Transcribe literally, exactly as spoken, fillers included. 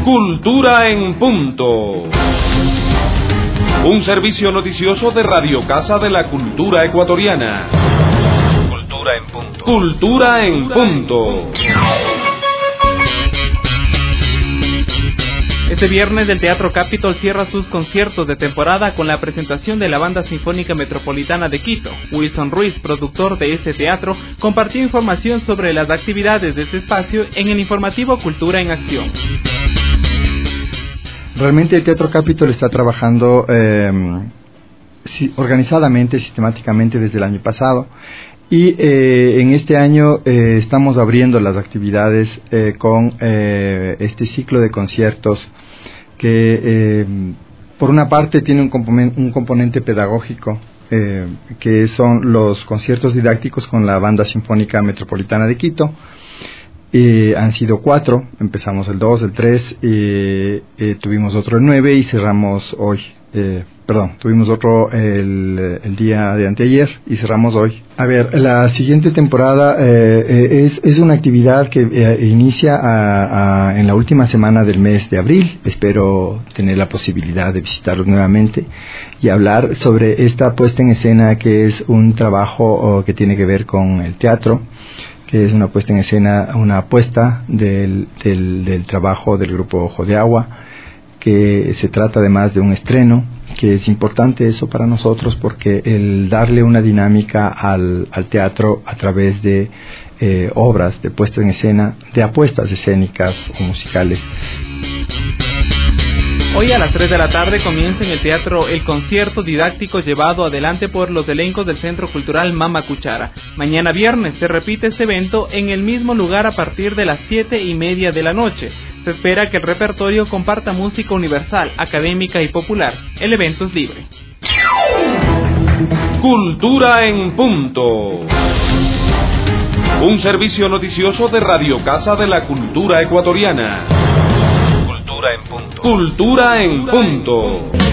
Cultura en punto. Un servicio noticioso de Radio Casa de la Cultura Ecuatoriana. Cultura en punto. Cultura en punto. Este viernes el Teatro Capitol cierra sus conciertos de temporada con la presentación de la Banda Sinfónica Metropolitana de Quito. Wilson Ruiz, productor de este teatro, compartió información sobre las actividades de este espacio en el informativo Cultura en Acción. Realmente el Teatro Capitol está trabajando eh, organizadamente, sistemáticamente desde el año pasado. Y eh, en este año eh, estamos abriendo las actividades eh, con eh, este ciclo de conciertos que eh, por una parte tiene un componente, un componente pedagógico eh, que son los conciertos didácticos con la Banda Sinfónica Metropolitana de Quito. Eh, han sido cuatro, empezamos el dos, el tres, eh, eh, tuvimos otro el nueve y cerramos hoy. Eh, perdón, tuvimos otro el, el día de anteayer y cerramos hoy. A ver, la siguiente temporada eh, es, es una actividad que eh, inicia a, a, en la última semana del mes de abril. Espero tener la posibilidad de visitarlos nuevamente y hablar sobre esta puesta en escena, que es un trabajo oh, que tiene que ver con el teatro, que es una puesta en escena, una apuesta del, del, del trabajo del grupo Ojo de Agua, que se trata además de un estreno, que es importante eso para nosotros porque el darle una dinámica al, al teatro a través de eh, obras de puesta en escena, de apuestas escénicas o musicales. Hoy a las tres de la tarde comienza en el teatro el concierto didáctico llevado adelante por los elencos del Centro Cultural Mama Cuchara. Mañana viernes se repite este evento en el mismo lugar a partir de las siete y media de la noche. Se espera que el repertorio comparta música universal, académica y popular. El evento es libre. Cultura en punto. Un servicio noticioso de Radio Casa de la Cultura Ecuatoriana. Cultura en punto. Cultura en punto.